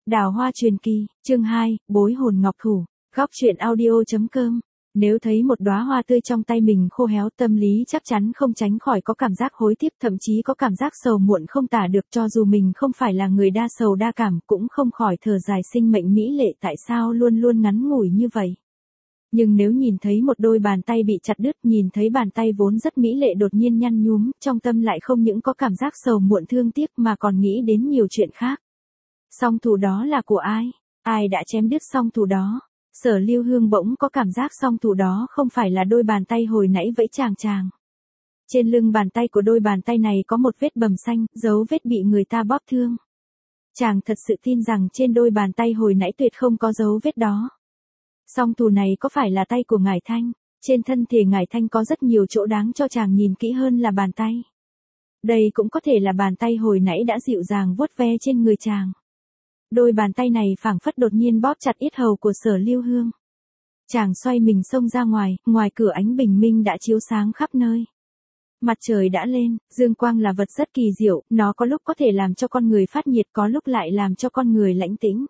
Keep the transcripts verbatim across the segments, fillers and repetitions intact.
Đào Hoa Truyền Kỳ, chương hai, Bối hồn ngọc thủ, góc truyện audio.com. Nếu thấy một đóa hoa tươi trong tay mình khô héo, tâm lý chắc chắn không tránh khỏi có cảm giác hối tiếc, thậm chí có cảm giác sầu muộn không tả được, cho dù mình không phải là người đa sầu đa cảm, cũng không khỏi thở dài sinh mệnh mỹ lệ tại sao luôn luôn ngắn ngủi như vậy. Nhưng nếu nhìn thấy một đôi bàn tay bị chặt đứt, nhìn thấy bàn tay vốn rất mỹ lệ đột nhiên nhăn nhúm, trong tâm lại không những có cảm giác sầu muộn thương tiếc mà còn nghĩ đến nhiều chuyện khác. Song thủ đó là của ai? Ai đã chém đứt song thủ đó? Sở Lưu Hương bỗng có cảm giác song thủ đó không phải là đôi bàn tay hồi nãy vẫy chàng chàng. Trên lưng bàn tay của đôi bàn tay này có một vết bầm xanh, dấu vết bị người ta bóp thương. Chàng thật sự tin rằng trên đôi bàn tay hồi nãy tuyệt không có dấu vết đó. Song thủ này có phải là tay của Ngải Thanh? Trên thân thể Ngải Thanh có rất nhiều chỗ đáng cho chàng nhìn kỹ hơn là bàn tay. Đây cũng có thể là bàn tay hồi nãy đã dịu dàng vuốt ve trên người chàng. Đôi bàn tay này phảng phất đột nhiên bóp chặt yết hầu của Sở Lưu Hương. Chàng xoay mình xông ra ngoài, ngoài cửa ánh bình minh đã chiếu sáng khắp nơi. Mặt trời đã lên, dương quang là vật rất kỳ diệu, nó có lúc có thể làm cho con người phát nhiệt, có lúc lại làm cho con người lãnh tĩnh.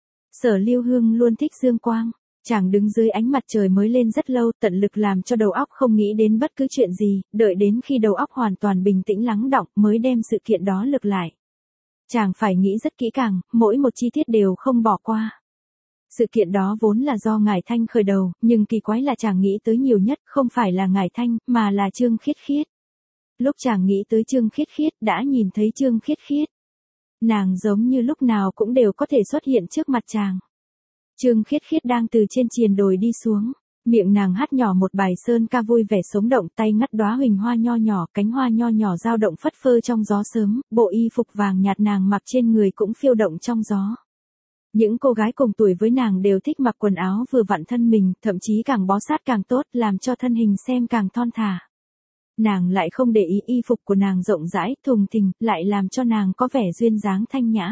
Sở Lưu Hương luôn thích dương quang. Chàng đứng dưới ánh mặt trời mới lên rất lâu, tận lực làm cho đầu óc không nghĩ đến bất cứ chuyện gì, đợi đến khi đầu óc hoàn toàn bình tĩnh lắng đọng mới đem sự kiện đó lược lại. Chàng phải nghĩ rất kỹ càng, mỗi một chi tiết đều không bỏ qua. Sự kiện đó vốn là do Ngải Thanh khởi đầu, nhưng kỳ quái là chàng nghĩ tới nhiều nhất không phải là Ngải Thanh, mà là Trương Khiết Khiết. Lúc chàng nghĩ tới Trương Khiết Khiết, đã nhìn thấy Trương Khiết Khiết. Nàng giống như lúc nào cũng đều có thể xuất hiện trước mặt chàng. Trương Khiết Khiết đang từ trên triền đồi đi xuống, miệng nàng hát nhỏ một bài sơn ca vui vẻ sống động, tay ngắt đóa huỳnh hoa nho nhỏ, cánh hoa nho nhỏ dao động phất phơ trong gió sớm, bộ y phục vàng nhạt nàng mặc trên người cũng phiêu động trong gió. Những cô gái cùng tuổi với nàng đều thích mặc quần áo vừa vặn thân mình, thậm chí càng bó sát càng tốt, làm cho thân hình xem càng thon thả. Nàng lại không để ý y phục của nàng rộng rãi, thùng thình, lại làm cho nàng có vẻ duyên dáng thanh nhã.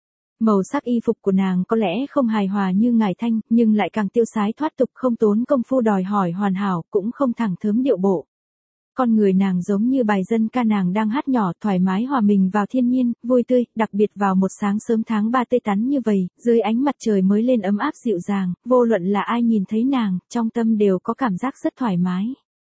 Màu sắc y phục của nàng có lẽ không hài hòa như Ngải Thanh, nhưng lại càng tiêu sái thoát tục, không tốn công phu đòi hỏi hoàn hảo, cũng không thẳng thớm điệu bộ. Con người nàng giống như bài dân ca nàng đang hát nhỏ, thoải mái hòa mình vào thiên nhiên, vui tươi, đặc biệt vào một sáng sớm tháng ba tươi tắn như vậy, dưới ánh mặt trời mới lên ấm áp dịu dàng, vô luận là ai nhìn thấy nàng, trong tâm đều có cảm giác rất thoải mái.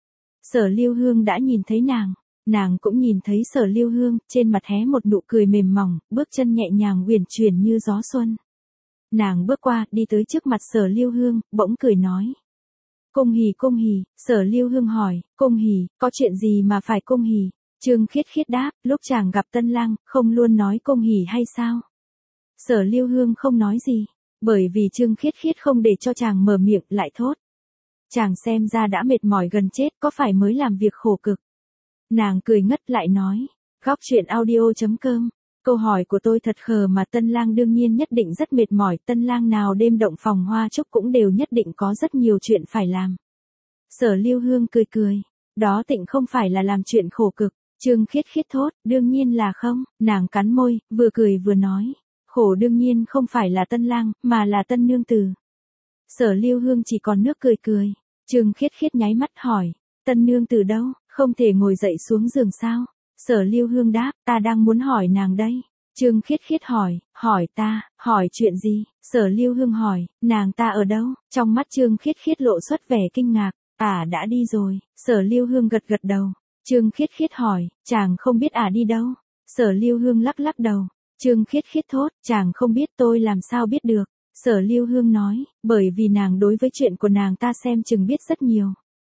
Sở Lưu Hương đã nhìn thấy nàng. Nàng cũng nhìn thấy Sở Lưu Hương, trên mặt hé một nụ cười mềm mỏng, bước chân nhẹ nhàng uyển chuyển như gió xuân. Nàng bước qua, đi tới trước mặt Sở Lưu Hương, bỗng cười nói. Cung hỉ cung hỉ, Sở Lưu Hương hỏi, cung hỉ, có chuyện gì mà phải cung hỉ? Trương Khiết Khiết đáp, lúc chàng gặp Tân Lang, không luôn nói cung hỉ hay sao? Sở Lưu Hương không nói gì, bởi vì Trương Khiết Khiết không để cho chàng mở miệng, lại thốt. Chàng xem ra đã mệt mỏi gần chết, có phải mới làm việc khổ cực? Nàng cười ngất lại nói, góc truyện audio.com, câu hỏi của tôi thật khờ mà Tân Lang đương nhiên nhất định rất mệt mỏi, Tân Lang nào đêm động phòng hoa trúc cũng đều nhất định có rất nhiều chuyện phải làm. Sở Lưu Hương cười cười, đó tịnh không phải là làm chuyện khổ cực, Trương Khiết Khiết thốt, đương nhiên là không, nàng cắn môi, vừa cười vừa nói, khổ đương nhiên không phải là Tân Lang, mà là Tân Nương Tử. Sở Lưu Hương chỉ còn nước cười cười, Trương Khiết Khiết nháy mắt hỏi, Tân Nương Tử đâu? Không thể ngồi dậy xuống giường sao? Sở Lưu Hương đáp, ta đang muốn hỏi nàng đây. Trương Khiết Khiết hỏi, hỏi ta, hỏi chuyện gì? Sở Lưu Hương hỏi, nàng ta ở đâu? Trong mắt Trương Khiết Khiết lộ xuất vẻ kinh ngạc, ả đã đi rồi. Sở Lưu Hương gật gật đầu. Trương Khiết Khiết hỏi, chàng không biết ả đi đâu? Sở Lưu Hương lắc lắc đầu. Trương Khiết Khiết thốt, chàng không biết tôi làm sao biết được? Sở Lưu Hương nói, bởi vì nàng đối với chuyện của nàng ta xem chừng biết rất nhiều.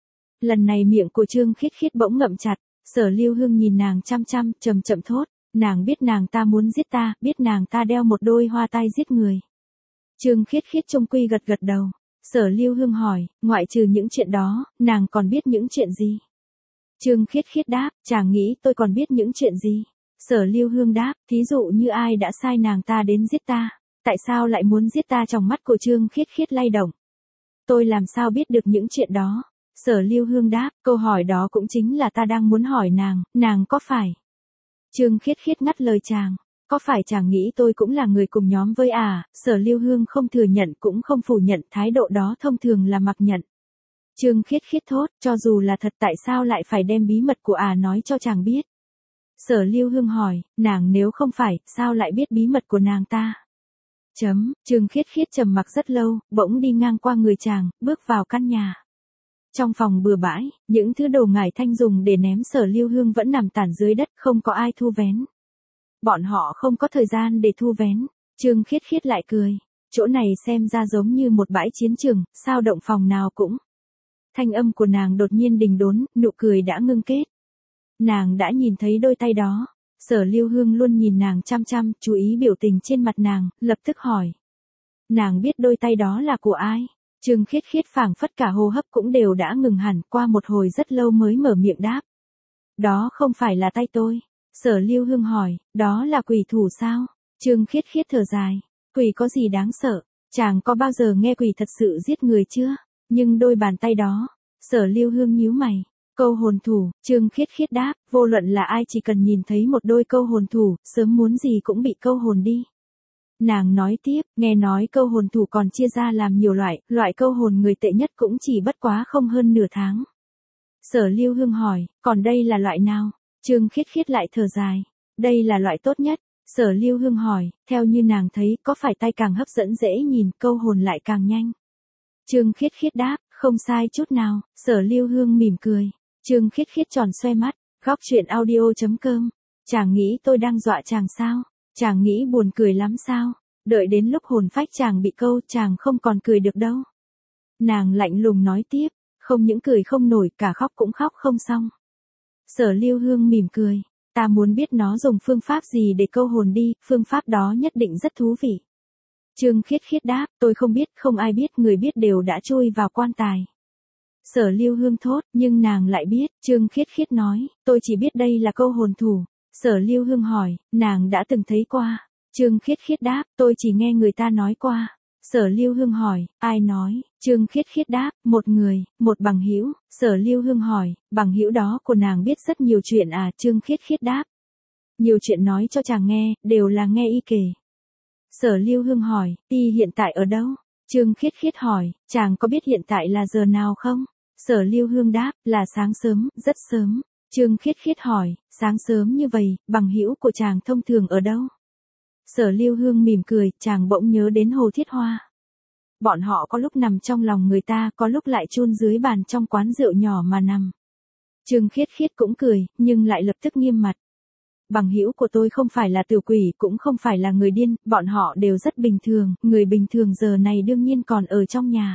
Lần này miệng của Trương Khiết Khiết bỗng ngậm chặt, Sở Lưu Hương nhìn nàng chăm chăm, chậm chậm thốt, nàng biết nàng ta muốn giết ta, biết nàng ta đeo một đôi hoa tai giết người. Trương Khiết Khiết trung quy gật gật đầu. Sở Lưu Hương hỏi, ngoại trừ những chuyện đó, nàng còn biết những chuyện gì? Trương Khiết Khiết đáp, chàng nghĩ tôi còn biết những chuyện gì? Sở Lưu Hương đáp, thí dụ như ai đã sai nàng ta đến giết ta, tại sao lại muốn giết ta? Trong mắt của Trương Khiết Khiết lay động. Tôi làm sao biết được những chuyện đó? Sở Lưu Hương đáp, câu hỏi đó cũng chính là ta đang muốn hỏi nàng, nàng có phải? Trương Khiết Khiết ngắt lời chàng, có phải chàng nghĩ tôi cũng là người cùng nhóm với à? Sở Lưu Hương không thừa nhận cũng không phủ nhận, thái độ đó thông thường là mặc nhận. Trương Khiết Khiết thốt, cho dù là thật tại sao lại phải đem bí mật của à nói cho chàng biết? Sở Lưu Hương hỏi, nàng nếu không phải, sao lại biết bí mật của nàng ta? Chấm, Trương Khiết Khiết trầm mặc rất lâu, bỗng đi ngang qua người chàng, bước vào căn nhà. Trong phòng bừa bãi, những thứ đồ ngải thanh dùng để ném Sở Lưu Hương vẫn nằm tản dưới đất, không có ai thu vén. Bọn họ không có thời gian để thu vén. Trương Khiết Khiết lại cười. Chỗ này xem ra giống như một bãi chiến trường, sao động phòng nào cũng. Thanh âm của nàng đột nhiên đình đốn, nụ cười đã ngưng kết. Nàng đã nhìn thấy đôi tay đó. Sở Lưu Hương luôn nhìn nàng chăm chăm, chú ý biểu tình trên mặt nàng, lập tức hỏi. Nàng biết đôi tay đó là của ai? Trương Khiết Khiết phảng phất cả hô hấp cũng đều đã ngừng hẳn, qua một hồi rất lâu mới mở miệng đáp. Đó không phải là tay tôi. Sở Lưu Hương hỏi, đó là quỷ thủ sao? Trương Khiết Khiết thở dài. Quỷ có gì đáng sợ? Chàng có bao giờ nghe quỷ thật sự giết người chưa? Nhưng đôi bàn tay đó. Sở Lưu Hương nhíu mày. Câu hồn thủ, Trương Khiết Khiết đáp, vô luận là ai chỉ cần nhìn thấy một đôi câu hồn thủ, sớm muốn gì cũng bị câu hồn đi. Nàng nói tiếp, nghe nói câu hồn thủ còn chia ra làm nhiều loại, loại câu hồn người tệ nhất cũng chỉ bất quá không hơn nửa tháng. Sở Lưu Hương hỏi, còn đây là loại nào? Trương Khiết Khiết lại thở dài, đây là loại tốt nhất. Sở Lưu Hương hỏi, theo như nàng thấy, có phải tay càng hấp dẫn dễ nhìn, câu hồn lại càng nhanh? Trương Khiết Khiết đáp, không sai chút nào. Sở Lưu Hương mỉm cười. Trương Khiết Khiết tròn xoay mắt, góc truyện audio chấm com. Chàng nghĩ tôi đang dọa chàng sao? Chàng nghĩ buồn cười lắm sao? Đợi đến lúc hồn phách chàng bị câu, chàng không còn cười được đâu. Nàng lạnh lùng nói tiếp, không những cười không nổi, cả khóc cũng khóc không xong. Sở Lưu Hương mỉm cười, ta muốn biết nó dùng phương pháp gì để câu hồn đi, phương pháp đó nhất định rất thú vị. Trương Khiết Khiết đáp, tôi không biết, không ai biết, người biết đều đã chui vào quan tài. Sở Lưu Hương thốt, nhưng nàng lại biết. Trương Khiết Khiết nói, tôi chỉ biết đây là câu hồn thủ. Sở Lưu Hương hỏi, nàng đã từng thấy qua? Trương Khiết Khiết đáp, tôi chỉ nghe người ta nói qua. Sở Lưu Hương hỏi, ai nói? Trương Khiết Khiết đáp, một người, một bằng hữu. Sở Lưu Hương hỏi, bằng hữu đó của nàng biết rất nhiều chuyện à? Trương Khiết Khiết đáp, nhiều chuyện nói cho chàng nghe, đều là nghe y kể. Sở Lưu Hương hỏi, y hiện tại ở đâu? Trương Khiết Khiết hỏi, chàng có biết hiện tại là giờ nào không? Sở Lưu Hương đáp, là sáng sớm, rất sớm. Trương Khiết Khiết hỏi, sáng sớm như vậy, bằng hữu của chàng thông thường ở đâu? Sở Lưu Hương mỉm cười, chàng bỗng nhớ đến Hồ Thiết Hoa. Bọn họ có lúc nằm trong lòng người ta, có lúc lại chôn dưới bàn trong quán rượu nhỏ mà nằm. Trương Khiết Khiết cũng cười, nhưng lại lập tức nghiêm mặt. Bằng hữu của tôi không phải là tiểu quỷ, cũng không phải là người điên, bọn họ đều rất bình thường, người bình thường giờ này đương nhiên còn ở trong nhà.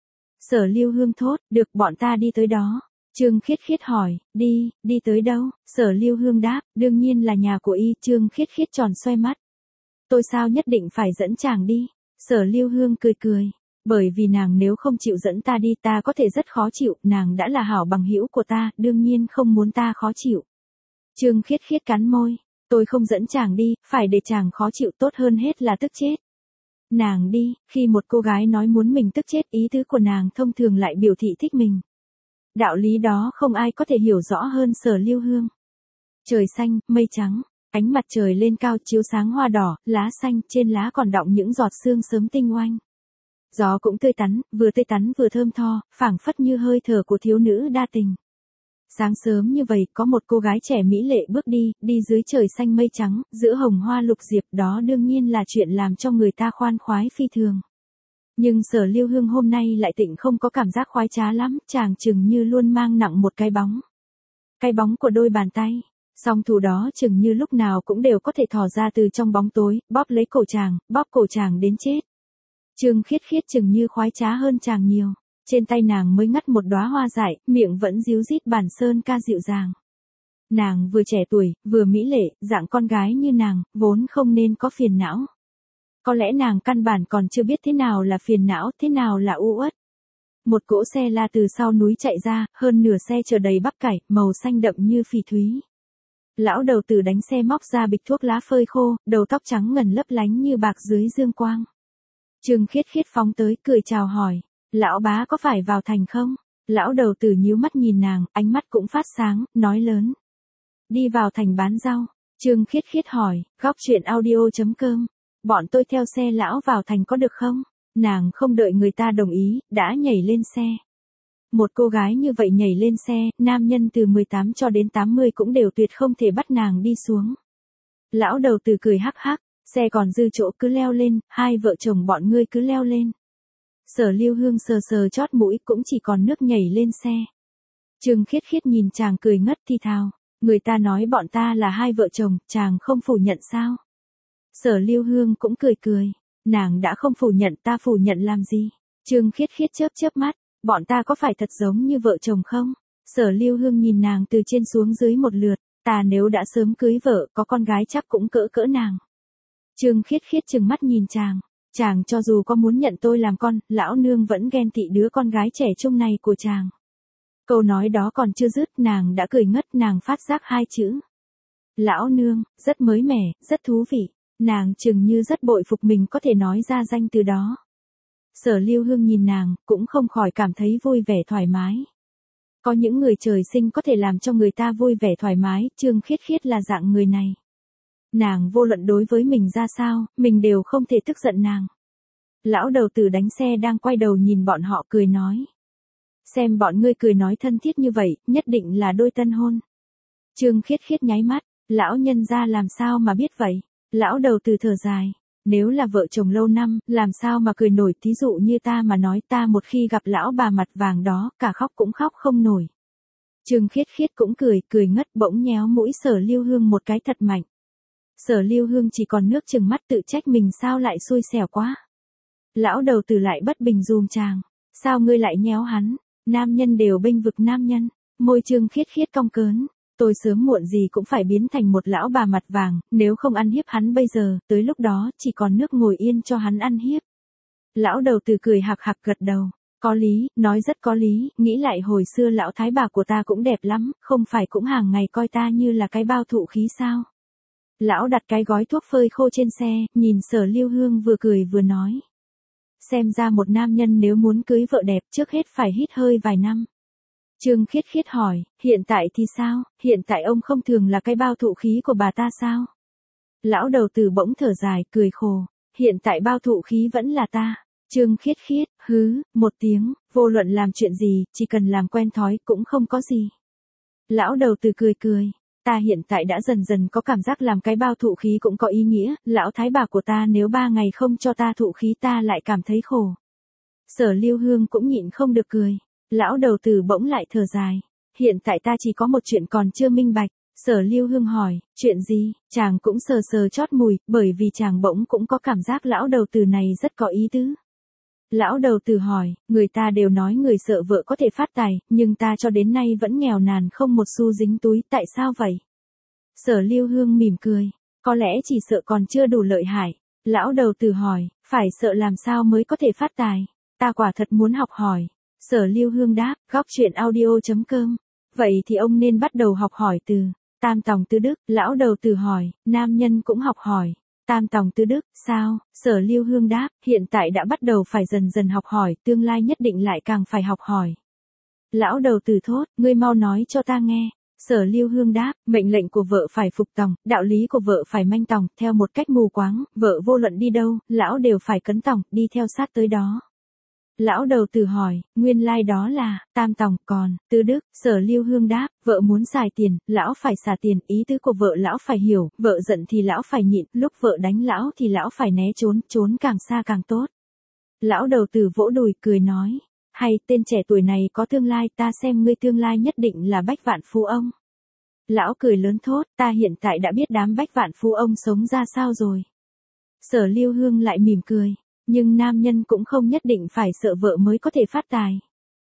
Sở Lưu Hương thốt, được, bọn ta đi tới đó. Trương Khiết Khiết hỏi, đi, đi tới đâu? Sở Lưu Hương đáp, đương nhiên là nhà của y. Trương Khiết Khiết tròn xoay mắt. Tôi sao nhất định phải dẫn chàng đi? Sở Lưu Hương cười cười. Bởi vì nàng nếu không chịu dẫn ta đi, ta có thể rất khó chịu, nàng đã là hảo bằng hữu của ta, đương nhiên không muốn ta khó chịu. Trương Khiết Khiết cắn môi, tôi không dẫn chàng đi, phải để chàng khó chịu, tốt hơn hết là tức chết. Nàng đi, khi một cô gái nói muốn mình tức chết, ý tứ của nàng thông thường lại biểu thị thích mình. Đạo lý đó không ai có thể hiểu rõ hơn Sở Lưu Hương. Trời xanh, mây trắng, ánh mặt trời lên cao chiếu sáng hoa đỏ, lá xanh, trên lá còn đọng những giọt sương sớm tinh oanh. Gió cũng tươi tắn, vừa tươi tắn vừa thơm tho, phảng phất như hơi thở của thiếu nữ đa tình. Sáng sớm như vậy, có một cô gái trẻ mỹ lệ bước đi, đi dưới trời xanh mây trắng, giữa hồng hoa lục diệp, đó đương nhiên là chuyện làm cho người ta khoan khoái phi thường. Nhưng Sở Lưu Hương hôm nay lại tịnh không có cảm giác khoái trá lắm, chàng chừng như luôn mang nặng một cái bóng. Cái bóng của đôi bàn tay, song thủ đó chừng như lúc nào cũng đều có thể thò ra từ trong bóng tối, bóp lấy cổ chàng, bóp cổ chàng đến chết. Trương Khiết Khiết chừng như khoái trá hơn chàng nhiều. Trên tay nàng mới ngắt một đóa hoa dại, miệng vẫn díu dít bản sơn ca dịu dàng. Nàng vừa trẻ tuổi, vừa mỹ lệ, dạng con gái như nàng, vốn không nên có phiền não. Có lẽ nàng căn bản còn chưa biết thế nào là phiền não, thế nào là u uất. Một cỗ xe la từ sau núi chạy ra, hơn nửa xe chở đầy bắp cải, màu xanh đậm như phỉ thúy. Lão đầu tử đánh xe móc ra bịch thuốc lá phơi khô, đầu tóc trắng ngần lấp lánh như bạc dưới dương quang. Trương Khiết Khiết phóng tới, cười chào hỏi. Lão bá có phải vào thành không? Lão đầu tử nhíu mắt nhìn nàng, ánh mắt cũng phát sáng, nói lớn. Đi vào thành bán rau. Trương Khiết Khiết hỏi, góc truyện audio chấm com. Bọn tôi theo xe lão vào thành có được không? Nàng không đợi người ta đồng ý, đã nhảy lên xe. Một cô gái như vậy nhảy lên xe, nam nhân từ mười tám cho đến tám mươi cũng đều tuyệt không thể bắt nàng đi xuống. Lão đầu tử cười hắc hắc, Xe còn dư chỗ cứ leo lên, hai vợ chồng bọn ngươi cứ leo lên. Sở Lưu Hương sờ sờ chót mũi cũng chỉ còn nước nhảy lên xe. Trương Khiết Khiết nhìn chàng cười ngất thi thào, người ta nói bọn ta là hai vợ chồng, chàng không phủ nhận sao? Sở Lưu Hương cũng cười cười, nàng đã không phủ nhận ta phủ nhận làm gì? Trương Khiết Khiết chớp chớp mắt, bọn ta có phải thật giống như vợ chồng không? Sở Lưu Hương nhìn nàng từ trên xuống dưới một lượt, ta nếu đã sớm cưới vợ, có con gái chắc cũng cỡ cỡ nàng. Trương Khiết Khiết trừng mắt nhìn chàng, chàng cho dù có muốn nhận tôi làm con, lão nương vẫn ghen tị đứa con gái trẻ trung này của chàng. Câu nói đó còn chưa dứt, nàng đã cười ngất, nàng phát giác hai chữ. Lão nương, rất mới mẻ, rất thú vị, nàng chừng như rất bội phục mình có thể nói ra danh từ đó. Sở Lưu Hương nhìn nàng, cũng không khỏi cảm thấy vui vẻ thoải mái. Có những người trời sinh có thể làm cho người ta vui vẻ thoải mái, Trương Khiết Khiết là dạng người này. Nàng vô luận đối với mình ra sao, mình đều không thể tức giận nàng. Lão đầu tử đánh xe đang quay đầu nhìn bọn họ cười nói. Xem bọn ngươi cười nói thân thiết như vậy, nhất định là đôi tân hôn. Trương Khiết Khiết nháy mắt, lão nhân ra làm sao mà biết vậy? Lão đầu tử thở dài. Nếu là vợ chồng lâu năm, làm sao mà cười nổi, thí dụ như ta mà nói ta một khi gặp lão bà mặt vàng đó, cả khóc cũng khóc không nổi. Trương Khiết Khiết cũng cười, cười ngất bỗng nhéo mũi Sở Lưu Hương một cái thật mạnh. Sở Lưu Hương chỉ còn nước chừng mắt tự trách mình sao lại xui xẻo quá. Lão đầu tử lại bất bình dùm chàng, sao ngươi lại nhéo hắn, nam nhân đều bênh vực nam nhân, môi Trương Khiết Khiết cong cớn. Tôi sớm muộn gì cũng phải biến thành một lão bà mặt vàng, nếu không ăn hiếp hắn bây giờ, tới lúc đó chỉ còn nước ngồi yên cho hắn ăn hiếp. Lão đầu tử cười hạc hạc gật đầu, có lý, nói rất có lý, nghĩ lại hồi xưa lão thái bà của ta cũng đẹp lắm, không phải cũng hàng ngày coi ta như là cái bao thụ khí sao. Lão đặt cái gói thuốc phơi khô trên xe, nhìn Sở Lưu Hương vừa cười vừa nói. Xem ra một nam nhân nếu muốn cưới vợ đẹp trước hết phải hít hơi vài năm. Trương Khiết Khiết hỏi, hiện tại thì sao, hiện tại ông không thường là cái bao thụ khí của bà ta sao? Lão đầu tử bỗng thở dài, cười khổ, hiện tại bao thụ khí vẫn là ta. Trương Khiết Khiết, hứ, một tiếng, vô luận làm chuyện gì, chỉ cần làm quen thói cũng không có gì. Lão đầu tử cười cười, ta hiện tại đã dần dần có cảm giác làm cái bao thụ khí cũng có ý nghĩa, lão thái bà của ta nếu ba ngày không cho ta thụ khí ta lại cảm thấy khổ. Sở Lưu Hương cũng nhịn không được cười. Lão đầu tử bỗng lại thở dài. Hiện tại ta chỉ có một chuyện còn chưa minh bạch. Sở Lưu Hương hỏi, chuyện gì? Chàng cũng sờ sờ chót mùi, bởi vì chàng bỗng cũng có cảm giác lão đầu tử này rất có ý tứ. Lão đầu tử hỏi, người ta đều nói người sợ vợ có thể phát tài, nhưng ta cho đến nay vẫn nghèo nàn không một xu dính túi, tại sao vậy? Sở Lưu Hương mỉm cười, có lẽ chỉ sợ còn chưa đủ lợi hại. Lão đầu tử hỏi, phải sợ làm sao mới có thể phát tài? Ta quả thật muốn học hỏi. Sở Lưu Hương đáp, góc truyện audio chấm com. Vậy thì ông nên bắt đầu học hỏi từ tam tòng tứ đức. Lão đầu tử hỏi, nam nhân cũng học hỏi tam tòng tứ đức, sao? Sở Lưu Hương đáp, hiện tại đã bắt đầu phải dần dần học hỏi, tương lai nhất định lại càng phải học hỏi. Lão đầu tử thốt, ngươi mau nói cho ta nghe. Sở Lưu Hương đáp, mệnh lệnh của vợ phải phục tòng, đạo lý của vợ phải manh tòng, theo một cách mù quáng, vợ vô luận đi đâu, lão đều phải cấn tòng, đi theo sát tới đó. Lão đầu tử hỏi, nguyên lai like đó là, tam tòng, còn, tứ đức. Sở Lưu Hương đáp, vợ muốn xài tiền, lão phải xả tiền, ý tứ của vợ lão phải hiểu, vợ giận thì lão phải nhịn, lúc vợ đánh lão thì lão phải né trốn, trốn càng xa càng tốt. Lão đầu tử vỗ đùi cười nói, hay, tên trẻ tuổi này có tương lai, ta xem ngươi tương lai nhất định là bách vạn phú ông. Lão cười lớn thốt, ta hiện tại đã biết đám bách vạn phú ông sống ra sao rồi. Sở Lưu Hương lại mỉm cười. Nhưng nam nhân cũng không nhất định phải sợ vợ mới có thể phát tài.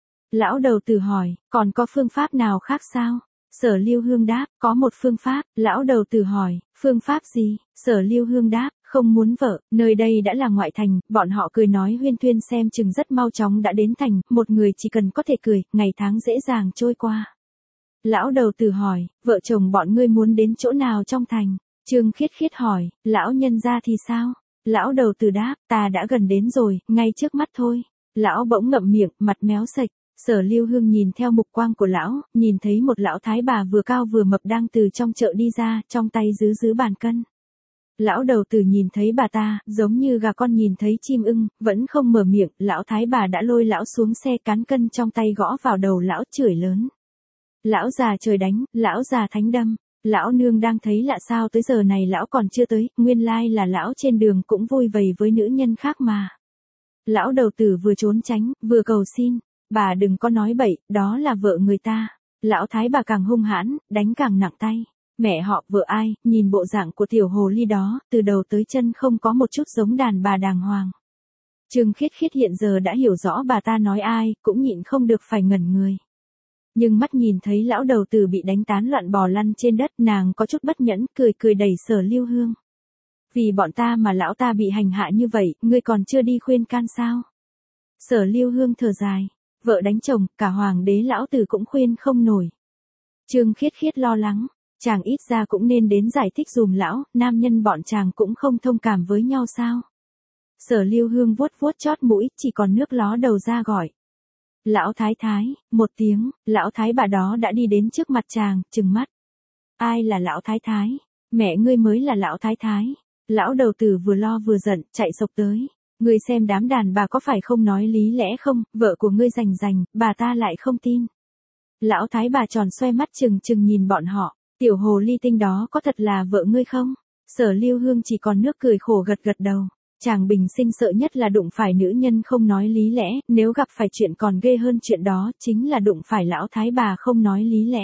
Lão đầu tử hỏi, còn có phương pháp nào khác sao? Sở Lưu Hương đáp, có một phương pháp. Lão đầu tử hỏi, phương pháp gì? Sở Lưu Hương đáp, không muốn vợ, nơi đây đã là ngoại thành, bọn họ cười nói huyên thuyên xem chừng rất mau chóng đã đến thành, một người chỉ cần có thể cười, ngày tháng dễ dàng trôi qua. Lão đầu tử hỏi, vợ chồng bọn ngươi muốn đến chỗ nào trong thành? Trương Khiết Khiết hỏi, lão nhân gia thì sao? Lão đầu tử đáp, ta đã gần đến rồi, ngay trước mắt thôi. Lão bỗng ngậm miệng, mặt méo sạch. Sở Lưu Hương nhìn theo mục quang của lão, nhìn thấy một lão thái bà vừa cao vừa mập đang từ trong chợ đi ra, trong tay giữ giữ bàn cân. Lão đầu tử nhìn thấy bà ta, giống như gà con nhìn thấy chim ưng, vẫn không mở miệng, lão thái bà đã lôi lão xuống xe, cán cân trong tay gõ vào đầu lão chửi lớn. Lão già trời đánh, lão già thánh đâm. Lão nương đang thấy lạ sao tới giờ này lão còn chưa tới, nguyên lai là lão trên đường cũng vui vầy với nữ nhân khác mà. Lão đầu tử vừa trốn tránh, vừa cầu xin, bà đừng có nói bậy, đó là vợ người ta. Lão thái bà càng hung hãn, đánh càng nặng tay. Mẹ họ vợ ai, nhìn bộ dạng của tiểu hồ ly đó, từ đầu tới chân không có một chút giống đàn bà đàng hoàng. Trương Khiết Khiết hiện giờ đã hiểu rõ bà ta nói ai, cũng nhịn không được phải ngẩn người. Nhưng mắt nhìn thấy lão đầu tử bị đánh tán loạn bò lăn trên đất, nàng có chút bất nhẫn, cười cười đẩy Sở Lưu Hương. Vì bọn ta mà lão ta bị hành hạ như vậy, ngươi còn chưa đi khuyên can sao? Sở Lưu Hương thở dài, vợ đánh chồng, cả hoàng đế lão tử cũng khuyên không nổi. Trương Khiết Khiết lo lắng, chàng ít ra cũng nên đến giải thích dùm lão, nam nhân bọn chàng cũng không thông cảm với nhau sao? Sở Lưu Hương vuốt vuốt chót mũi, chỉ còn nước ló đầu ra gọi. Lão thái thái, một tiếng, lão thái bà đó đã đi đến trước mặt chàng, trừng mắt. Ai là lão thái thái? Mẹ ngươi mới là lão thái thái. Lão đầu tử vừa lo vừa giận, chạy sộc tới. Ngươi xem đám đàn bà có phải không nói lý lẽ không, vợ của ngươi rành rành, bà ta lại không tin. Lão thái bà tròn xoay mắt chừng chừng nhìn bọn họ, tiểu hồ ly tinh đó có thật là vợ ngươi không? Sở Lưu Hương chỉ còn nước cười khổ gật gật đầu. Chàng bình sinh sợ nhất là đụng phải nữ nhân không nói lý lẽ, nếu gặp phải chuyện còn ghê hơn chuyện đó, chính là đụng phải lão thái bà không nói lý lẽ.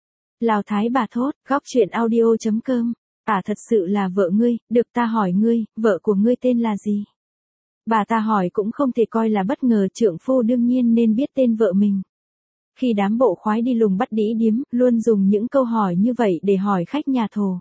Lão thái bà thốt, góc chuyện audio chấm com, à thật sự là vợ ngươi, được ta hỏi ngươi, vợ của ngươi tên là gì? Bà ta hỏi cũng không thể coi là bất ngờ, trượng phu đương nhiên nên biết tên vợ mình. Khi đám bộ khoái đi lùng bắt đĩ điếm, luôn dùng những câu hỏi như vậy để hỏi khách nhà thổ.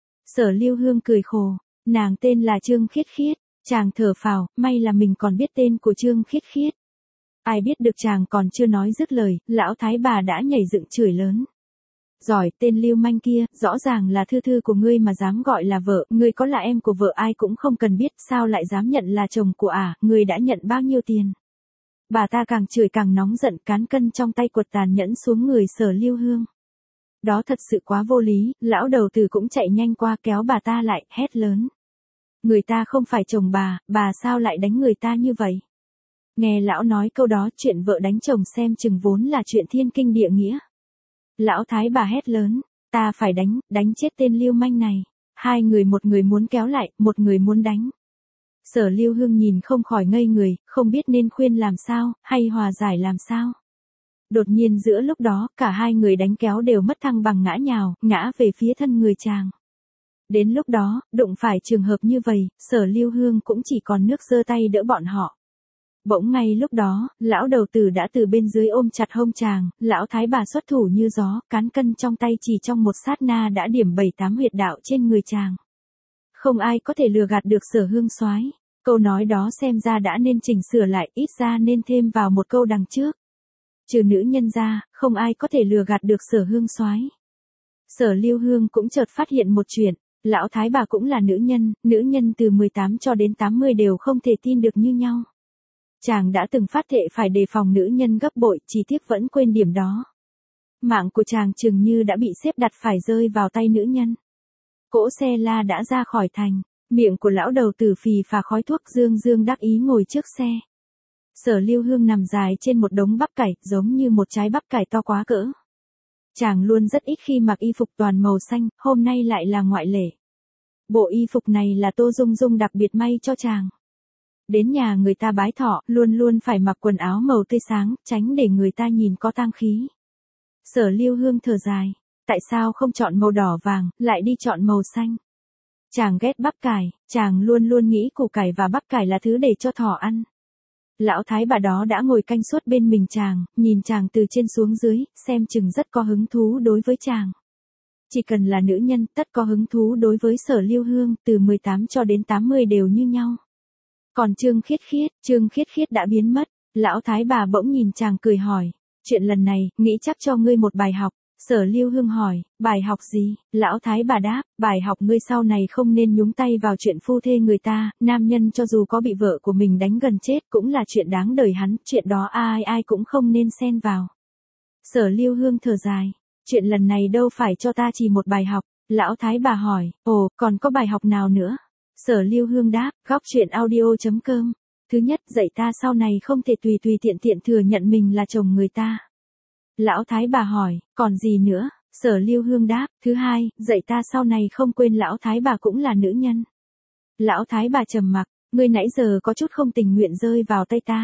Sở Lưu Hương cười khổ, nàng tên là Trương Khiết Khiết. Chàng thở phào, may là mình còn biết tên của Trương Khiết Khiết. Ai biết được chàng còn chưa nói dứt lời, lão thái bà đã nhảy dựng chửi lớn. Giỏi, tên lưu manh kia, rõ ràng là thư thư của ngươi mà dám gọi là vợ, ngươi có là em của vợ ai cũng không cần biết, sao lại dám nhận là chồng của ả, à, ngươi đã nhận bao nhiêu tiền. Bà ta càng chửi càng nóng giận, cán cân trong tay quật tàn nhẫn xuống người Sở Lưu Hương. Đó thật sự quá vô lý, lão đầu tử cũng chạy nhanh qua kéo bà ta lại, hét lớn. Người ta không phải chồng bà, bà sao lại đánh người ta như vậy? Nghe lão nói câu đó, chuyện vợ đánh chồng xem chừng vốn là chuyện thiên kinh địa nghĩa. Lão thái bà hét lớn, ta phải đánh, đánh chết tên lưu manh này. Hai người, một người muốn kéo lại, một người muốn đánh. Sở Lưu Hương nhìn không khỏi ngây người, không biết nên khuyên làm sao, hay hòa giải làm sao. Đột nhiên giữa lúc đó, cả hai người đánh kéo đều mất thăng bằng ngã nhào, ngã về phía thân người chàng. Đến lúc đó, đụng phải trường hợp như vậy, Sở Lưu Hương cũng chỉ còn nước giơ tay đỡ bọn họ. Bỗng ngay lúc đó, lão đầu tử đã từ bên dưới ôm chặt hông chàng, lão thái bà xuất thủ như gió, cán cân trong tay chỉ trong một sát na đã điểm bảy tám huyệt đạo trên người chàng. Không ai có thể lừa gạt được Sở Hương soái. Câu nói đó xem ra đã nên chỉnh sửa lại, ít ra nên thêm vào một câu đằng trước. Trừ nữ nhân ra, không ai có thể lừa gạt được Sở Hương soái. Sở Lưu Hương cũng chợt phát hiện một chuyện. Lão thái bà cũng là nữ nhân, nữ nhân từ mười tám cho đến tám mươi đều không thể tin được như nhau. Chàng đã từng phát thệ phải đề phòng nữ nhân gấp bội, chỉ tiếc vẫn quên điểm đó. Mạng của chàng chừng như đã bị xếp đặt phải rơi vào tay nữ nhân. Cỗ xe la đã ra khỏi thành, miệng của lão đầu tử phì phà khói thuốc, dương dương đắc ý ngồi trước xe. Sở Lưu Hương nằm dài trên một đống bắp cải, giống như một trái bắp cải to quá cỡ. Chàng luôn rất ít khi mặc y phục toàn màu xanh, hôm nay lại là ngoại lệ. Bộ y phục này là Tô Dung Dung đặc biệt may cho chàng. Đến nhà người ta bái thọ, luôn luôn phải mặc quần áo màu tươi sáng, tránh để người ta nhìn có tang khí. Sở Lưu Hương thở dài, tại sao không chọn màu đỏ vàng, lại đi chọn màu xanh? Chàng ghét bắp cải, chàng luôn luôn nghĩ củ cải và bắp cải là thứ để cho thỏ ăn. Lão thái bà đó đã ngồi canh suốt bên mình chàng, nhìn chàng từ trên xuống dưới, xem chừng rất có hứng thú đối với chàng. Chỉ cần là nữ nhân, tất có hứng thú đối với Sở Lưu Hương, từ mười tám cho đến tám mươi đều như nhau. Còn Trương Khiết Khiết, Trương Khiết Khiết đã biến mất, lão thái bà bỗng nhìn chàng cười hỏi, chuyện lần này, nghĩ chắc cho ngươi một bài học. Sở Lưu Hương hỏi, bài học gì? Lão thái bà đáp, bài học ngươi sau này không nên nhúng tay vào chuyện phu thê người ta, nam nhân cho dù có bị vợ của mình đánh gần chết cũng là chuyện đáng đời hắn, chuyện đó ai ai cũng không nên xen vào. Sở Lưu Hương thở dài, chuyện lần này đâu phải cho ta chỉ một bài học. Lão thái bà hỏi, ồ, còn có bài học nào nữa? Sở Lưu Hương đáp, góc chuyện audio chấm com. Thứ nhất, dạy ta sau này không thể tùy tùy tiện tiện thừa nhận mình là chồng người ta. Lão thái bà hỏi, còn gì nữa? Sở Lưu Hương đáp, thứ hai, dạy ta sau này không quên lão thái bà cũng là nữ nhân. Lão thái bà trầm mặc, ngươi nãy giờ có chút không tình nguyện rơi vào tay ta.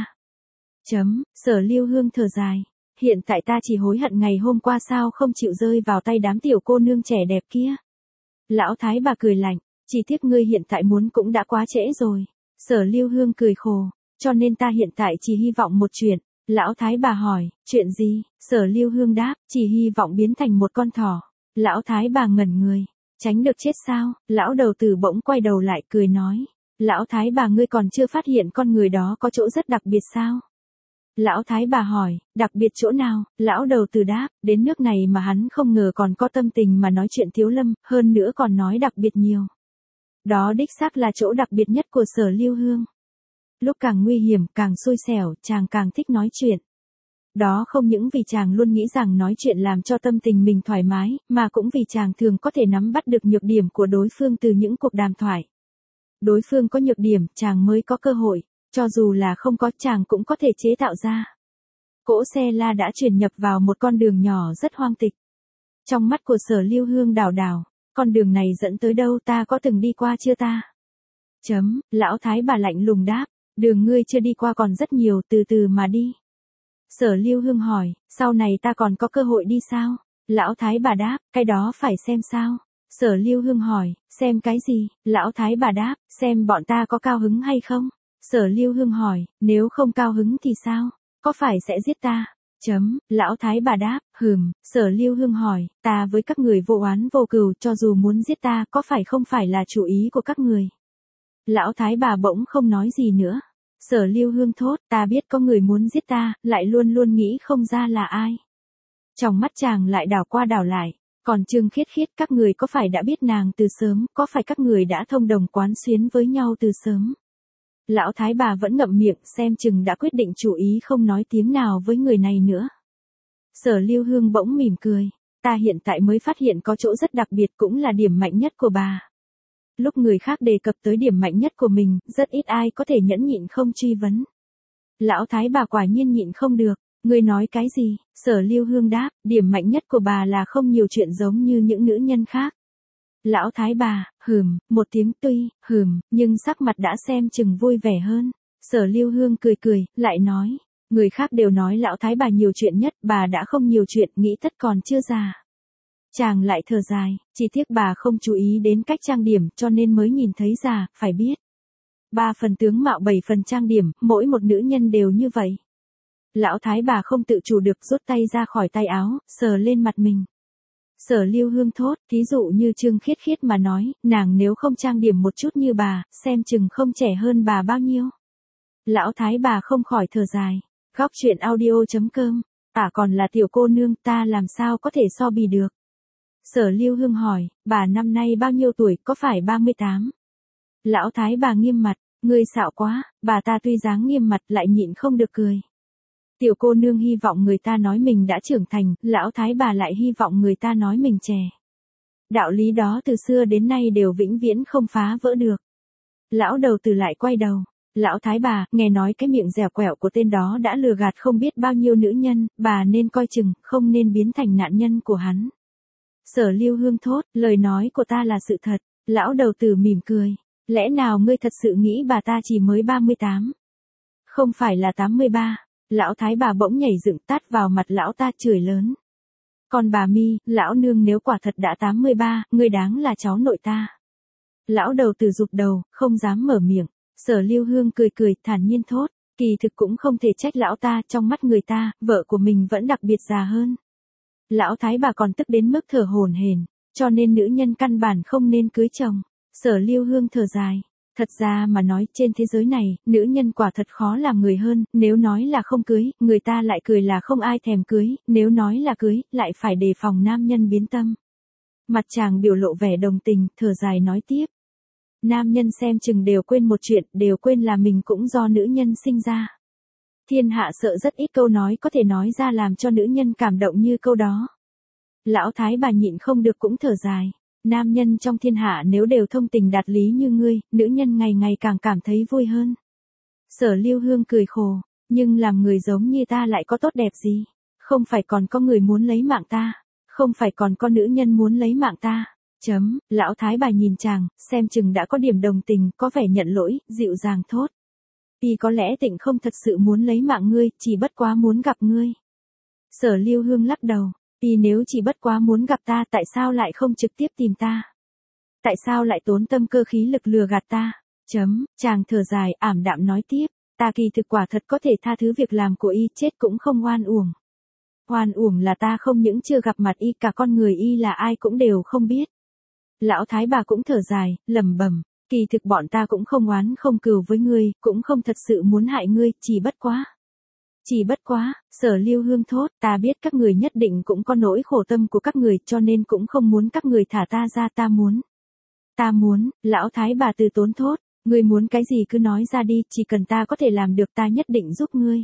Chấm, Sở Lưu Hương thở dài. Hiện tại ta chỉ hối hận ngày hôm qua sao không chịu rơi vào tay đám tiểu cô nương trẻ đẹp kia. Lão thái bà cười lạnh, chỉ tiếc ngươi hiện tại muốn cũng đã quá trễ rồi. Sở Lưu Hương cười khổ, cho nên ta hiện tại chỉ hy vọng một chuyện. Lão thái bà hỏi, chuyện gì? Sở Lưu Hương đáp, chỉ hy vọng biến thành một con thỏ. Lão thái bà ngẩn người, tránh được chết sao? Lão đầu tử bỗng quay đầu lại cười nói, lão thái bà ngươi còn chưa phát hiện con người đó có chỗ rất đặc biệt sao? Lão thái bà hỏi, đặc biệt chỗ nào? Lão đầu tử đáp, đến nước này mà hắn không ngờ còn có tâm tình mà nói chuyện Thiếu Lâm, hơn nữa còn nói đặc biệt nhiều. Đó đích xác là chỗ đặc biệt nhất của Sở Lưu Hương. Lúc càng nguy hiểm, càng xui xẻo, chàng càng thích nói chuyện. Đó không những vì chàng luôn nghĩ rằng nói chuyện làm cho tâm tình mình thoải mái, mà cũng vì chàng thường có thể nắm bắt được nhược điểm của đối phương từ những cuộc đàm thoại. Đối phương có nhược điểm, chàng mới có cơ hội, cho dù là không có chàng cũng có thể chế tạo ra. Cỗ xe la đã chuyển nhập vào một con đường nhỏ rất hoang tịch. Trong mắt của Sở Lưu Hương đảo đảo, con đường này dẫn tới đâu, ta có từng đi qua chưa ta? Chấm, lão thái bà lạnh lùng đáp, đường ngươi chưa đi qua còn rất nhiều, từ từ mà đi. Sở Lưu Hương hỏi, sau này ta còn có cơ hội đi sao? Lão thái bà đáp, cái đó phải xem sao. Sở Lưu Hương hỏi, xem cái gì? Lão thái bà đáp, xem bọn ta có cao hứng hay không? Sở Lưu Hương hỏi, nếu không cao hứng thì sao? Có phải sẽ giết ta? Chấm, lão thái bà đáp, hừm. Sở Lưu Hương hỏi, ta với các người vô oán vô cừu, cho dù muốn giết ta, có phải không phải là chủ ý của các người? Lão thái bà bỗng không nói gì nữa. Sở Lưu Hương thốt, ta biết có người muốn giết ta, lại luôn luôn nghĩ không ra là ai. Trong mắt chàng lại đảo qua đảo lại, còn Trương Khiết Khiết, các người có phải đã biết nàng từ sớm, có phải các người đã thông đồng quán xuyến với nhau từ sớm? Lão thái bà vẫn ngậm miệng, xem chừng đã quyết định chủ ý không nói tiếng nào với người này nữa. Sở Lưu Hương bỗng mỉm cười, ta hiện tại mới phát hiện có chỗ rất đặc biệt, cũng là điểm mạnh nhất của bà. Lúc người khác đề cập tới điểm mạnh nhất của mình, rất ít ai có thể nhẫn nhịn không truy vấn. Lão thái bà quả nhiên nhịn không được, ngươi nói cái gì? Sở Lưu Hương đáp, điểm mạnh nhất của bà là không nhiều chuyện giống như những nữ nhân khác. Lão thái bà, hừm, một tiếng tuy, hừm, nhưng sắc mặt đã xem chừng vui vẻ hơn. Sở Lưu Hương cười cười, lại nói, người khác đều nói lão thái bà nhiều chuyện nhất, bà đã không nhiều chuyện, nghĩ tất còn chưa già. Chàng lại thở dài, chỉ tiếc bà không chú ý đến cách trang điểm cho nên mới nhìn thấy già, phải biết. Ba phần tướng mạo bảy phần trang điểm, mỗi một nữ nhân đều như vậy. Lão thái bà không tự chủ được rút tay ra khỏi tay áo, sờ lên mặt mình. Sở Lưu Hương thốt, thí dụ như Trương Khiết Khiết mà nói, nàng nếu không trang điểm một chút như bà, xem chừng không trẻ hơn bà bao nhiêu. Lão thái bà không khỏi thở dài, góc truyện audio chấm com, à còn là tiểu cô nương, ta làm sao có thể so bì được. Sở Lưu Hương hỏi, bà năm nay bao nhiêu tuổi, có phải ba mươi tám? Lão thái bà nghiêm mặt, ngươi xạo quá, bà ta tuy dáng nghiêm mặt lại nhịn không được cười. Tiểu cô nương hy vọng người ta nói mình đã trưởng thành, lão thái bà lại hy vọng người ta nói mình trẻ. Đạo lý đó từ xưa đến nay đều vĩnh viễn không phá vỡ được. Lão đầu tử lại quay đầu, lão thái bà, nghe nói cái miệng dẻo quẹo của tên đó đã lừa gạt không biết bao nhiêu nữ nhân, bà nên coi chừng, không nên biến thành nạn nhân của hắn. Sở Lưu Hương thốt, lời nói của ta là sự thật. Lão đầu tử mỉm cười, lẽ nào ngươi thật sự nghĩ bà ta chỉ mới ba mươi tám? Không phải là tám mươi ba. Lão thái bà bỗng nhảy dựng tát vào mặt lão ta chửi lớn. Còn bà Mi, lão nương nếu quả thật đã tám mươi ba, ngươi đáng là cháu nội ta. Lão đầu tử rụt đầu, không dám mở miệng. Sở Lưu Hương cười cười, thản nhiên thốt, kỳ thực cũng không thể trách lão ta, trong mắt người ta, vợ của mình vẫn đặc biệt già hơn. Lão thái bà còn tức đến mức thở hổn hển, cho nên nữ nhân căn bản không nên cưới chồng. Sở Lưu Hương thở dài. Thật ra mà nói, trên thế giới này, nữ nhân quả thật khó làm người hơn, nếu nói là không cưới, người ta lại cười là không ai thèm cưới, nếu nói là cưới, lại phải đề phòng nam nhân biến tâm. Mặt chàng biểu lộ vẻ đồng tình, thở dài nói tiếp. Nam nhân xem chừng đều quên một chuyện, đều quên là mình cũng do nữ nhân sinh ra. Thiên hạ sợ rất ít câu nói có thể nói ra làm cho nữ nhân cảm động như câu đó. Lão thái bà nhịn không được cũng thở dài. Nam nhân trong thiên hạ nếu đều thông tình đạt lý như ngươi, nữ nhân ngày ngày càng cảm thấy vui hơn. Sở Lưu Hương cười khổ, nhưng làm người giống như ta lại có tốt đẹp gì? Không phải còn có người muốn lấy mạng ta? Không phải còn có nữ nhân muốn lấy mạng ta. Chấm, lão thái bà nhìn chàng, xem chừng đã có điểm đồng tình, có vẻ nhận lỗi, dịu dàng thốt. Y có lẽ Tịnh không thật sự muốn lấy mạng ngươi, chỉ bất quá muốn gặp ngươi. Sở Lưu Hương lắc đầu, Y nếu chỉ bất quá muốn gặp ta, tại sao lại không trực tiếp tìm ta? Tại sao lại tốn tâm cơ khí lực lừa gạt ta? Chấm, chàng thở dài, ảm đạm nói tiếp, ta kỳ thực quả thật có thể tha thứ việc làm của Y, chết cũng không oan uổng. Oan uổng là ta không những chưa gặp mặt Y, cả con người Y là ai cũng đều không biết. Lão thái bà cũng thở dài, lẩm bẩm, kỳ thực bọn ta cũng không oán không cừu với ngươi, cũng không thật sự muốn hại ngươi, chỉ bất quá. Chỉ bất quá, Sở Lưu Hương thốt, ta biết các người nhất định cũng có nỗi khổ tâm của các người, cho nên cũng không muốn các người thả ta ra, ta muốn. Ta muốn, lão thái bà từ tốn thốt, ngươi muốn cái gì cứ nói ra đi, chỉ cần ta có thể làm được ta nhất định giúp ngươi.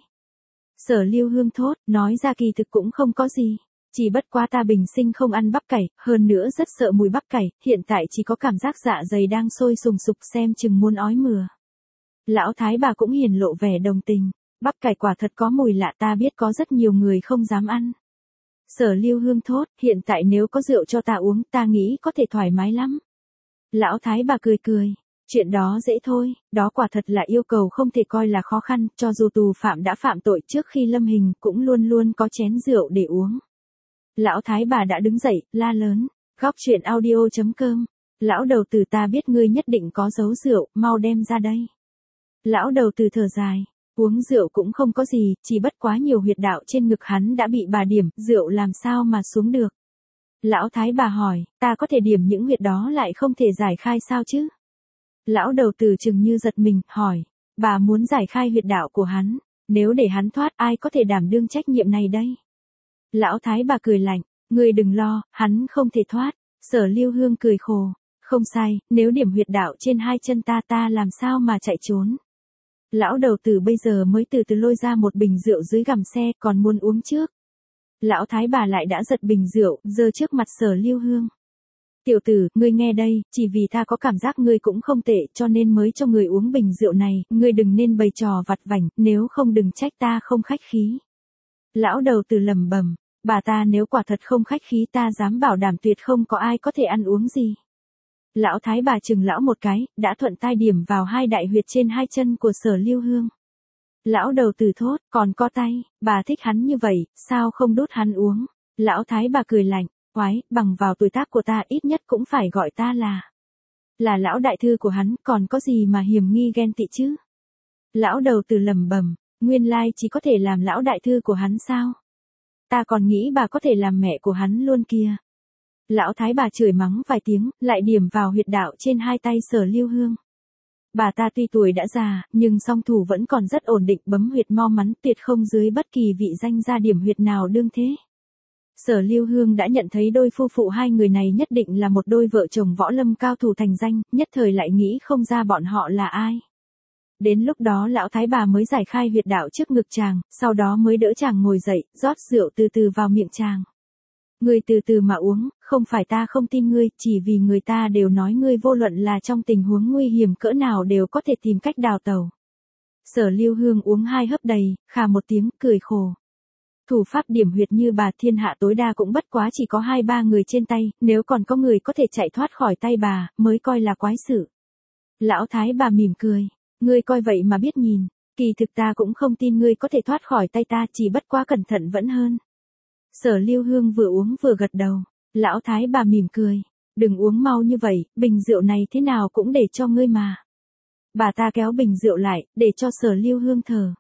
Sở Lưu Hương thốt, nói ra kỳ thực cũng không có gì. Chỉ bất quá ta bình sinh không ăn bắp cải, hơn nữa rất sợ mùi bắp cải, hiện tại chỉ có cảm giác dạ dày đang sôi sùng sục xem chừng muốn ói mửa. Lão thái bà cũng hiển lộ vẻ đồng tình, bắp cải quả thật có mùi lạ, ta biết có rất nhiều người không dám ăn. Sở Lưu Hương thốt, hiện tại nếu có rượu cho ta uống, ta nghĩ có thể thoải mái lắm. Lão thái bà cười cười, chuyện đó dễ thôi, đó quả thật là yêu cầu không thể coi là khó khăn, cho dù tù phạm đã phạm tội trước khi lâm hình cũng luôn luôn có chén rượu để uống. Lão thái bà đã đứng dậy, la lớn, góc truyện audio chấm com, lão đầu tử ta biết ngươi nhất định có giấu rượu, mau đem ra đây. Lão đầu tử thở dài, uống rượu cũng không có gì, chỉ bất quá nhiều huyệt đạo trên ngực hắn đã bị bà điểm, rượu làm sao mà xuống được. Lão thái bà hỏi, ta có thể điểm những huyệt đó lại không thể giải khai sao chứ? Lão đầu tử chừng như giật mình, hỏi, bà muốn giải khai huyệt đạo của hắn, nếu để hắn thoát ai có thể đảm đương trách nhiệm này đây? Lão thái bà cười lạnh, ngươi đừng lo, hắn không thể thoát. Sở Lưu Hương cười khổ, không sai, nếu điểm huyệt đạo trên hai chân ta ta làm sao mà chạy trốn. Lão đầu tử bây giờ mới từ từ lôi ra một bình rượu dưới gầm xe, còn muốn uống trước. Lão thái bà lại đã giật bình rượu, giơ trước mặt Sở Lưu Hương. Tiểu tử, ngươi nghe đây, chỉ vì ta có cảm giác ngươi cũng không tệ cho nên mới cho ngươi uống bình rượu này, ngươi đừng nên bày trò vặt vảnh, nếu không đừng trách ta không khách khí. Lão đầu tử lẩm bẩm, bà ta nếu quả thật không khách khí ta dám bảo đảm tuyệt không có ai có thể ăn uống gì. Lão thái bà chừng lão một cái, đã thuận tay điểm vào hai đại huyệt trên hai chân của Sở Lưu Hương. Lão đầu tử thốt, còn có tay, bà thích hắn như vậy, sao không đút hắn uống. Lão thái bà cười lạnh, quái, bằng vào tuổi tác của ta ít nhất cũng phải gọi ta là. Là lão đại thư của hắn, còn có gì mà hiềm nghi ghen tị chứ. Lão đầu tử lẩm bẩm, nguyên lai chỉ có thể làm lão đại thư của hắn sao. Ta còn nghĩ bà có thể làm mẹ của hắn luôn kia. Lão thái bà chửi mắng vài tiếng, lại điểm vào huyệt đạo trên hai tay Sở Lưu Hương. Bà ta tuy tuổi đã già, nhưng song thủ vẫn còn rất ổn định, bấm huyệt mau mắn, tuyệt không dưới bất kỳ vị danh gia điểm huyệt nào đương thế. Sở Lưu Hương đã nhận thấy đôi phu phụ hai người này nhất định là một đôi vợ chồng võ lâm cao thủ thành danh, nhất thời lại nghĩ không ra bọn họ là ai. Đến lúc đó lão thái bà mới giải khai huyệt đạo trước ngực chàng, sau đó mới đỡ chàng ngồi dậy, rót rượu từ từ vào miệng chàng. Ngươi từ từ mà uống, không phải ta không tin ngươi, chỉ vì người ta đều nói ngươi vô luận là trong tình huống nguy hiểm cỡ nào đều có thể tìm cách đào tẩu. Sở Lưu Hương uống hai hớp đầy, khà một tiếng, cười khổ. Thủ pháp điểm huyệt như bà thiên hạ tối đa cũng bất quá chỉ có hai ba người trên tay, nếu còn có người có thể chạy thoát khỏi tay bà, mới coi là quái sự. Lão thái bà mỉm cười, ngươi coi vậy mà biết nhìn, kỳ thực ta cũng không tin ngươi có thể thoát khỏi tay ta, chỉ bất quá cẩn thận vẫn hơn. Sở Lưu Hương vừa uống vừa gật đầu, lão thái bà mỉm cười, đừng uống mau như vậy, bình rượu này thế nào cũng để cho ngươi mà. Bà ta kéo bình rượu lại, để cho Sở Lưu Hương thở.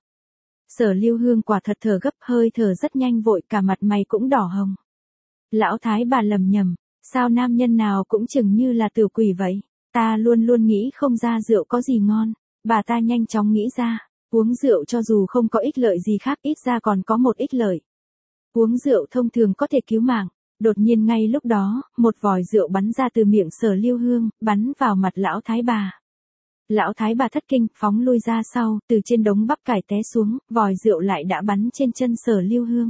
Sở Lưu Hương quả thật thở gấp, hơi thở rất nhanh vội, cả mặt mày cũng đỏ hồng. Lão thái bà lầm nhầm, sao nam nhân nào cũng chừng như là tiểu quỷ vậy, ta luôn luôn nghĩ không ra rượu có gì ngon. Bà ta nhanh chóng nghĩ ra, uống rượu cho dù không có ích lợi gì khác, ít ra còn có một ích lợi. Uống rượu thông thường có thể cứu mạng. Đột nhiên ngay lúc đó, một vòi rượu bắn ra từ miệng Sở Lưu Hương, bắn vào mặt lão thái bà. Lão thái bà thất kinh, phóng lui ra sau, từ trên đống bắp cải té xuống, vòi rượu lại đã bắn trên chân Sở Lưu Hương.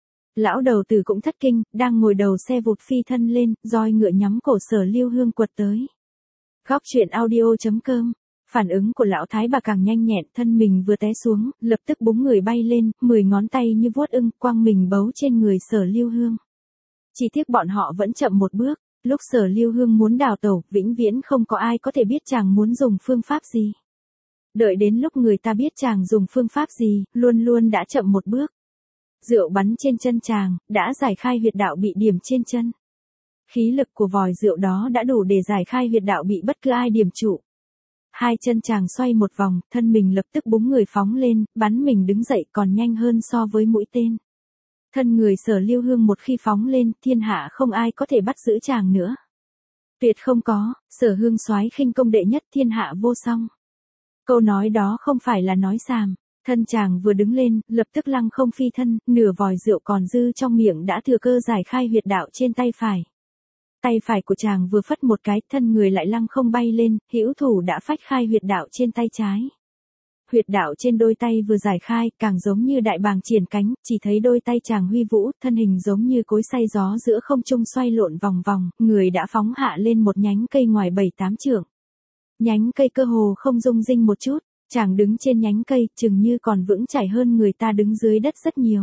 Lão đầu tử cũng thất kinh, đang ngồi đầu xe vụt phi thân lên, roi ngựa nhắm cổ Sở Lưu Hương quật tới. Góc truyện audio chấm com. Phản ứng của lão thái bà càng nhanh nhẹn, thân mình vừa té xuống, lập tức búng người bay lên, mười ngón tay như vuốt ưng, quăng mình bấu trên người Sở Lưu Hương. Chỉ tiếc bọn họ vẫn chậm một bước, lúc Sở Lưu Hương muốn đào tẩu, vĩnh viễn không có ai có thể biết chàng muốn dùng phương pháp gì. Đợi đến lúc người ta biết chàng dùng phương pháp gì, luôn luôn đã chậm một bước. Rượu bắn trên chân chàng, đã giải khai huyệt đạo bị điểm trên chân. Khí lực của vòi rượu đó đã đủ để giải khai huyệt đạo bị bất cứ ai điểm trụ. Hai chân chàng xoay một vòng, thân mình lập tức búng người phóng lên, bắn mình đứng dậy còn nhanh hơn so với mũi tên. Thân người Sở Lưu Hương một khi phóng lên, thiên hạ không ai có thể bắt giữ chàng nữa. Tuyệt không có, Sở Hương soái khinh công đệ nhất thiên hạ vô song. Câu nói đó không phải là nói xàm. Thân chàng vừa đứng lên, lập tức lăng không phi thân, nửa vòi rượu còn dư trong miệng đã thừa cơ giải khai huyệt đạo trên tay phải. Tay phải của chàng vừa phất một cái, thân người lại lăng không bay lên, hữu thủ đã phách khai huyệt đạo trên tay trái. Huyệt đạo trên đôi tay vừa giải khai, càng giống như đại bàng triển cánh, chỉ thấy đôi tay chàng huy vũ, thân hình giống như cối xay gió giữa không trung xoay lộn vòng vòng, người đã phóng hạ lên một nhánh cây ngoài bảy tám trượng. Nhánh cây cơ hồ không rung rinh một chút. Chàng đứng trên nhánh cây, chừng như còn vững chãi hơn người ta đứng dưới đất rất nhiều.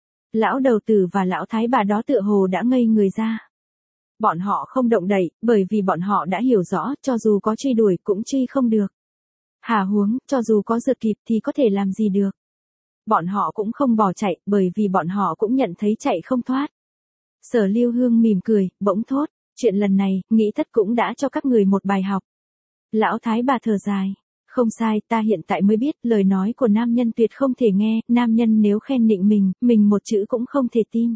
Lão đầu tử và lão thái bà đó tựa hồ đã ngây người ra. Bọn họ không động đậy, bởi vì bọn họ đã hiểu rõ, cho dù có truy đuổi cũng truy không được. Hà huống, cho dù có rượt kịp thì có thể làm gì được. Bọn họ cũng không bỏ chạy, bởi vì bọn họ cũng nhận thấy chạy không thoát. Sở Lưu Hương mỉm cười, bỗng thốt, chuyện lần này, nghĩ thất cũng đã cho các người một bài học. Lão thái bà thở dài. Không sai, ta hiện tại mới biết, lời nói của nam nhân tuyệt không thể nghe, nam nhân nếu khen nịnh mình, mình một chữ cũng không thể tin.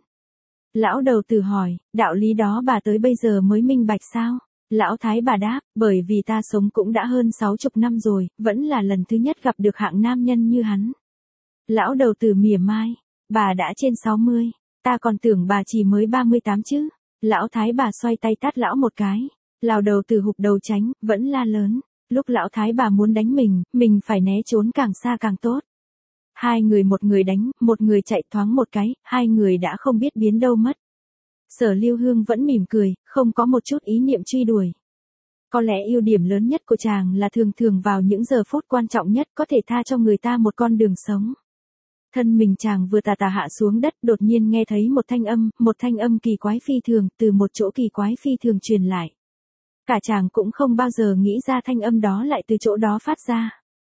Lão đầu tử hỏi, đạo lý đó bà tới bây giờ mới minh bạch sao? Lão thái bà đáp, bởi vì ta sống cũng đã hơn sáu chục năm rồi, vẫn là lần thứ nhất gặp được hạng nam nhân như hắn. Lão đầu tử mỉa mai, bà đã trên sáu mươi, ta còn tưởng bà chỉ mới ba mươi tám chứ. Lão thái bà xoay tay tát lão một cái, lão đầu tử hụp đầu tránh, vẫn la lớn. Lúc lão thái bà muốn đánh mình, mình phải né trốn càng xa càng tốt. Hai người một người đánh, một người chạy thoáng một cái, hai người đã không biết biến đâu mất. Sở Lưu Hương vẫn mỉm cười, không có một chút ý niệm truy đuổi. Có lẽ ưu điểm lớn nhất của chàng là thường thường vào những giờ phút quan trọng nhất có thể tha cho người ta một con đường sống. Thân mình chàng vừa tà tà hạ xuống đất, đột nhiên nghe thấy một thanh âm, một thanh âm kỳ quái phi thường, từ một chỗ kỳ quái phi thường truyền lại. Cả chàng cũng không bao giờ nghĩ ra thanh âm đó lại từ chỗ đó phát ra.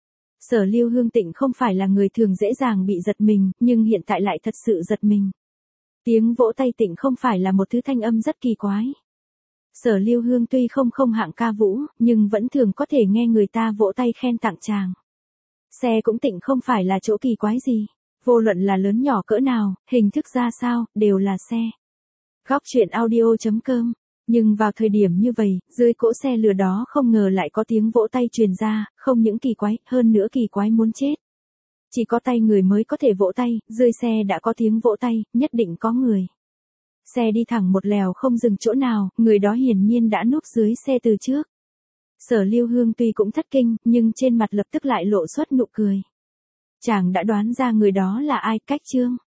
Sở Lưu Hương Tịnh không phải là người thường dễ dàng bị giật mình, nhưng hiện tại lại thật sự giật mình. Tiếng vỗ tay Tịnh không phải là một thứ thanh âm rất kỳ quái. Sở Lưu Hương tuy không không hạng ca vũ, nhưng vẫn thường có thể nghe người ta vỗ tay khen tặng chàng. Xe cũng Tịnh không phải là chỗ kỳ quái gì. Vô luận là lớn nhỏ cỡ nào, hình thức ra sao, đều là xe. Góc truyện audio chấm com. Nhưng vào thời điểm như vậy, dưới cỗ xe lửa đó không ngờ lại có tiếng vỗ tay truyền ra, không những kỳ quái, hơn nữa kỳ quái muốn chết. Chỉ có tay người mới có thể vỗ tay, dưới xe đã có tiếng vỗ tay, nhất định có người. Xe đi thẳng một lèo không dừng chỗ nào, người đó hiển nhiên đã núp dưới xe từ trước. Sở Lưu Hương tuy cũng thất kinh, nhưng trên mặt lập tức lại lộ xuất nụ cười. Chàng đã đoán ra người đó là ai, Cách Trương.